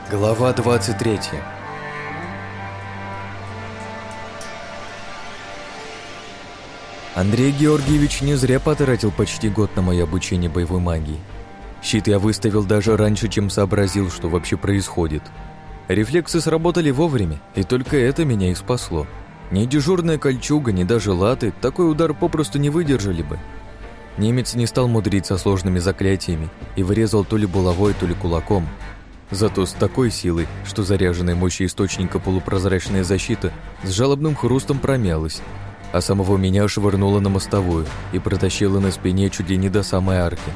Глава 23. Андрей Георгиевич не зря потратил почти год на мое обучение боевой магии. Щит я выставил даже раньше, чем сообразил, что вообще происходит. Рефлексы сработали вовремя, и только это меня и спасло. Ни дежурная кольчуга, ни даже латы такой удар попросту не выдержали бы. Немец не стал мудрить со сложными заклятиями и вырезал то ли булавой, то ли кулаком. Зато с такой силой, что заряженная мощью источника полупрозрачная защита с жалобным хрустом промялась, а самого меня швырнуло на мостовую и протащило на спине чуть ли не до самой арки.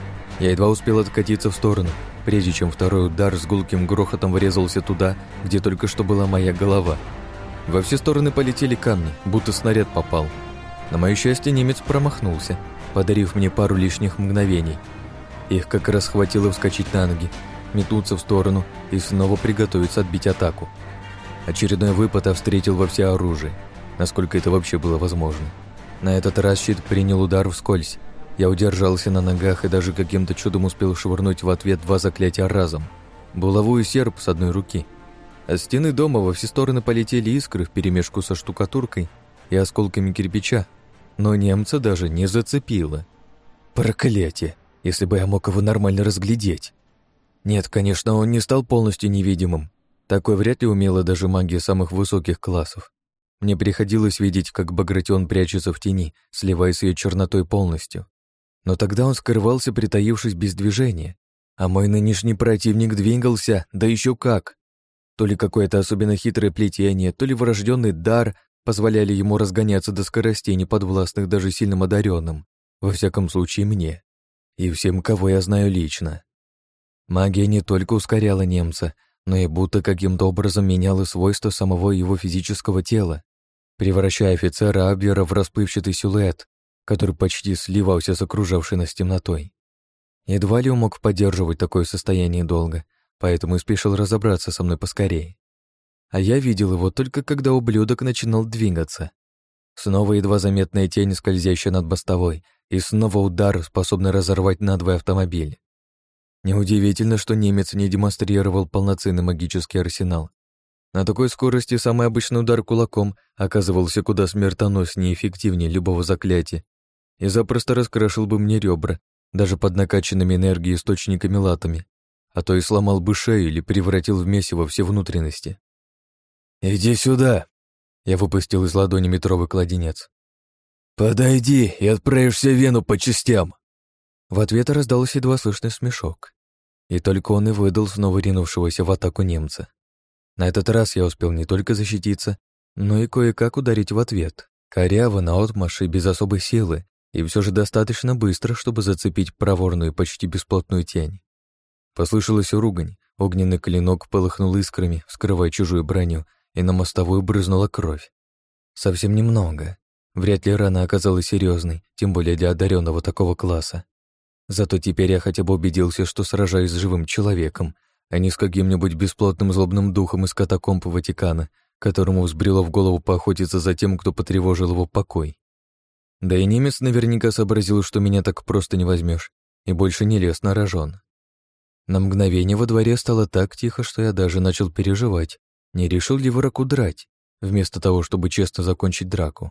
Я едва успел откатиться в сторону, прежде чем второй удар с гулким грохотом врезался туда, где только что была моя голова. Во все стороны полетели камни, будто снаряд попал. На мое счастье, немец промахнулся, подарив мне пару лишних мгновений. Их как раз хватило вскочить на ноги, метнуться в сторону и снова приготовиться отбить атаку. Очередной выпад я встретил во всеоружие, насколько это вообще было возможно. На этот раз щит принял удар вскользь. Я удержался на ногах и даже каким-то чудом успел швырнуть в ответ два заклятия разом. Булаву и серп с одной руки. От стены дома во все стороны полетели искры вперемешку со штукатуркой и осколками кирпича, но немца даже не зацепило. Проклятие! Если бы я мог его нормально разглядеть. Нет, конечно, он не стал полностью невидимым. Такое вряд ли умела даже магия самых высоких классов. Мне приходилось видеть, как Багратион прячется в тени, сливаясь с ее чернотой полностью. Но тогда он скрывался, притаившись без движения. А мой нынешний противник двигался, да еще как. То ли какое-то особенно хитрое плетение, то ли врожденный дар позволяли ему разгоняться до скоростей, неподвластных даже сильным одаренным. Во всяком случае, мне. И всем, кого я знаю лично. Магия не только ускоряла немца, но и будто каким-то образом меняла свойства самого его физического тела, превращая офицера Абвера в расплывчатый силуэт, который почти сливался с окружавшей нас темнотой. Едва ли он мог поддерживать такое состояние долго, поэтому и спешил разобраться со мной поскорее. А я видел его только когда ублюдок начинал двигаться. Снова едва заметная тень, скользящая над мостовой, и снова удар, способный разорвать надвое автомобиль. Неудивительно, что немец не демонстрировал полноценный магический арсенал. На такой скорости самый обычный удар кулаком оказывался куда смертоноснее и эффективнее любого заклятия и запросто раскрошил бы мне ребра, даже под накачанными энергией источниками латами, а то и сломал бы шею или превратил в месиво все внутренности. «Иди сюда!» — я выпустил из ладони метровый кладенец. «Подойди и отправишься в Вену по частям!» В ответ раздался едва слышный смешок. И только он и выдал снова ринувшегося в атаку немца. На этот раз я успел не только защититься, но и кое-как ударить в ответ, коряво, наотмашь и без особой силы, и все же достаточно быстро, чтобы зацепить проворную, почти бесплотную тень. Послышалась ругань, огненный клинок полыхнул искрами, вскрывая чужую броню, и на мостовую брызнула кровь. Совсем немного. Вряд ли рана оказалась серьезной, тем более для одаренного такого класса. Зато теперь я хотя бы убедился, что сражаюсь с живым человеком, а не с каким-нибудь бесплотным злобным духом из катакомб Ватикана, которому взбрело в голову поохотиться за тем, кто потревожил его покой. Да и немец наверняка сообразил, что меня так просто не возьмешь, и больше не лез на рожон. На мгновение во дворе стало так тихо, что я даже начал переживать, не решил ли враг удрать, вместо того, чтобы честно закончить драку.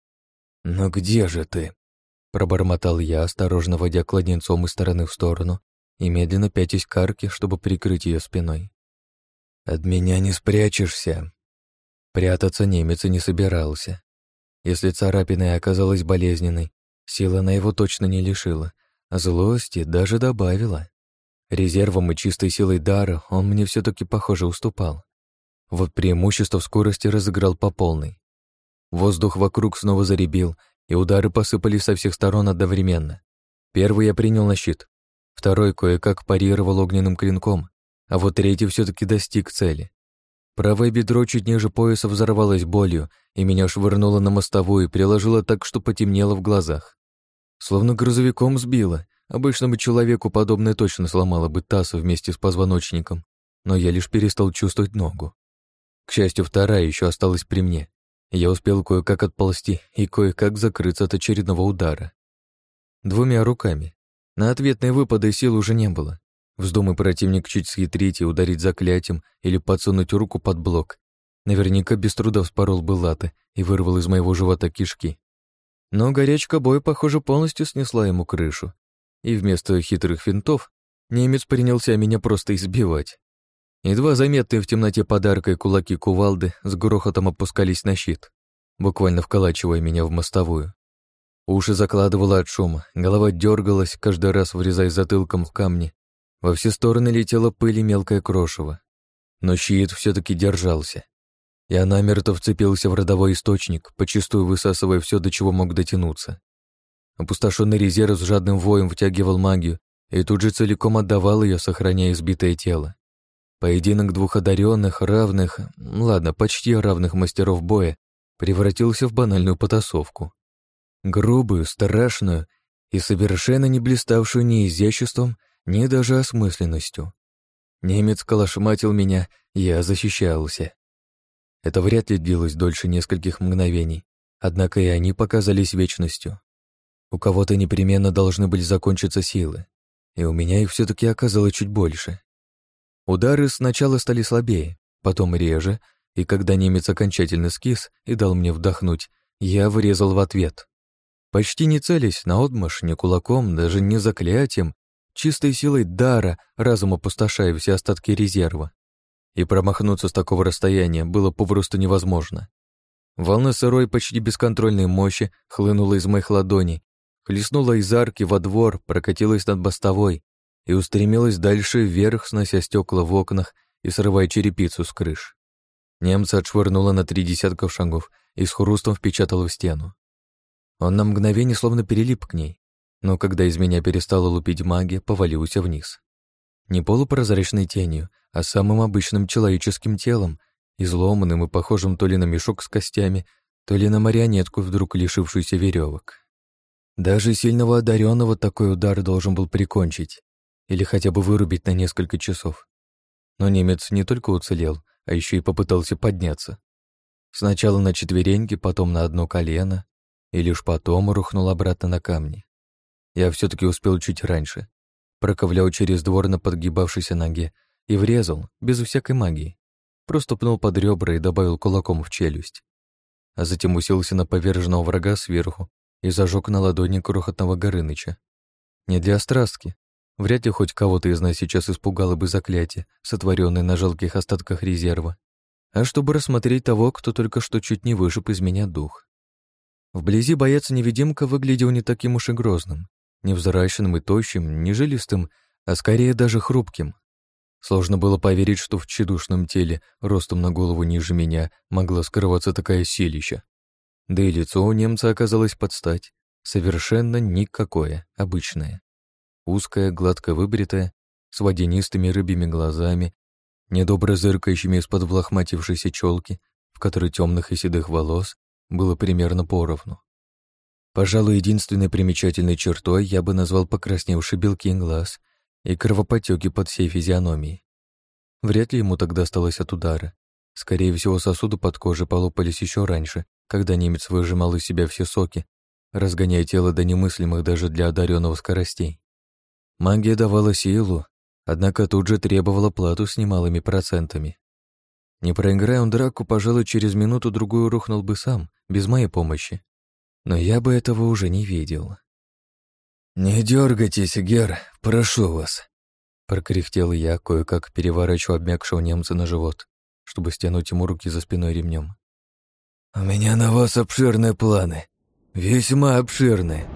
«Но где же ты?» Пробормотал я, осторожно водя кладенцом из стороны в сторону и медленно пятясь к арке, чтобы прикрыть ее спиной. «От меня не спрячешься». Прятаться немец и не собирался. Если царапина и оказалась болезненной, сила на его точно не лишила, а злости даже добавила. Резервом и чистой силой дара он мне все-таки, похоже, уступал. Вот преимущество в скорости разыграл по полной. Воздух вокруг снова заребил, и удары посыпались со всех сторон одновременно. Первый я принял на щит, второй кое-как парировал огненным клинком, а вот третий все-таки достиг цели. Правое бедро чуть ниже пояса взорвалось болью, и меня швырнуло на мостовую и приложило так, что потемнело в глазах. Словно грузовиком сбило, обычному человеку подобное точно сломало бы таз вместе с позвоночником, но я лишь перестал чувствовать ногу. К счастью, вторая еще осталась при мне. Я успел кое-как отползти и кое-как закрыться от очередного удара. Двумя руками. На ответные выпады сил уже не было. Вздумай противник чуть схитрить и ударить заклятием или подсунуть руку под блок. Наверняка без труда вспорол бы латы и вырвал из моего живота кишки. Но горячка боя, похоже, полностью снесла ему крышу. И вместо хитрых финтов немец принялся меня просто избивать. Едва заметные в темноте подарка и кулаки кувалды с грохотом опускались на щит, буквально вколачивая меня в мостовую. Уши закладывало от шума, голова дергалась, каждый раз врезаясь затылком в камни. Во все стороны летела пыль и мелкое крошево. Но щит все-таки держался. Я намертво вцепился в родовой источник, почастую высасывая все, до чего мог дотянуться. Опустошенный резерв с жадным воем втягивал магию и тут же целиком отдавал ее, сохраняя избитое тело. Поединок двух одаренных, равных, почти равных мастеров боя превратился в банальную потасовку. Грубую, страшную и совершенно не блиставшую ни изяществом, ни даже осмысленностью. Немец калашматил меня, я защищался. Это вряд ли длилось дольше нескольких мгновений, однако и они показались вечностью. У кого-то непременно должны были закончиться силы, и у меня их все-таки оказалось чуть больше. Удары сначала стали слабее, потом реже, и когда немец окончательно скис и дал мне вдохнуть, я врезал в ответ. Почти не целясь наотмашь, ни кулаком, даже не заклятием, чистой силой дара, разом опустошая все остатки резерва. И промахнуться с такого расстояния было попросту невозможно. Волна сырой, почти бесконтрольной мощи хлынула из моих ладоней, хлестнула из арки во двор, прокатилась над мостовой и устремилась дальше вверх, снося стекла в окнах и срывая черепицу с крыш. Немца отшвырнуло на 3 десятка шагов и с хрустом впечатало в стену. Он на мгновение словно перелип к ней, но когда из меня перестала лупить магия, повалился вниз. Не полупрозрачной тенью, а самым обычным человеческим телом, изломанным и похожим то ли на мешок с костями, то ли на марионетку, вдруг лишившуюся веревок. Даже сильного одаренного такой удар должен был прикончить или хотя бы вырубить на несколько часов. Но немец не только уцелел, а еще и попытался подняться. Сначала на четвереньки, потом на одно колено, и лишь потом рухнул обратно на камни. Я все-таки успел чуть раньше. Проковылял через двор на подгибавшейся ноге и врезал, без всякой магии. Просто пнул под ребра и добавил кулаком в челюсть. А затем уселся на поверженного врага сверху и зажег на ладони крохотного Горыныча. Не для острастки. Вряд ли хоть кого-то из нас сейчас испугало бы заклятие, сотворенное на жалких остатках резерва, а чтобы рассмотреть того, кто только что чуть не вышиб из меня дух. Вблизи боец-невидимка выглядел не таким уж и грозным, невзрачным и тощим, не жилистым, а скорее даже хрупким. Сложно было поверить, что в тщедушном теле, ростом на голову ниже меня, могла скрываться такая силища. Да и лицо у немца оказалось под стать, совершенно никакое, обычное. Узкое, гладко выбритое, с водянистыми рыбьими глазами, недобро зыркающими из-под влахматившейся челки, в которой темных и седых волос было примерно поровну. Пожалуй, единственной примечательной чертой я бы назвал покрасневшие белки глаз и кровоподтеки под всей физиономией. Вряд ли ему тогда осталось от удара. Скорее всего, сосуды под кожей полопались еще раньше, когда немец выжимал из себя все соки, разгоняя тело до немыслимых даже для одаренного скоростей. Магия давала силу, однако тут же требовала плату с немалыми процентами. Не проиграя он драку, пожалуй, через минуту-другую рухнул бы сам, без моей помощи. Но я бы этого уже не видел. «Не дергайтесь, Гер, прошу вас», — прокряхтел я, кое-как переворачивая обмякшего немца на живот, чтобы стянуть ему руки за спиной ремнем. «У меня на вас обширные планы, весьма обширные».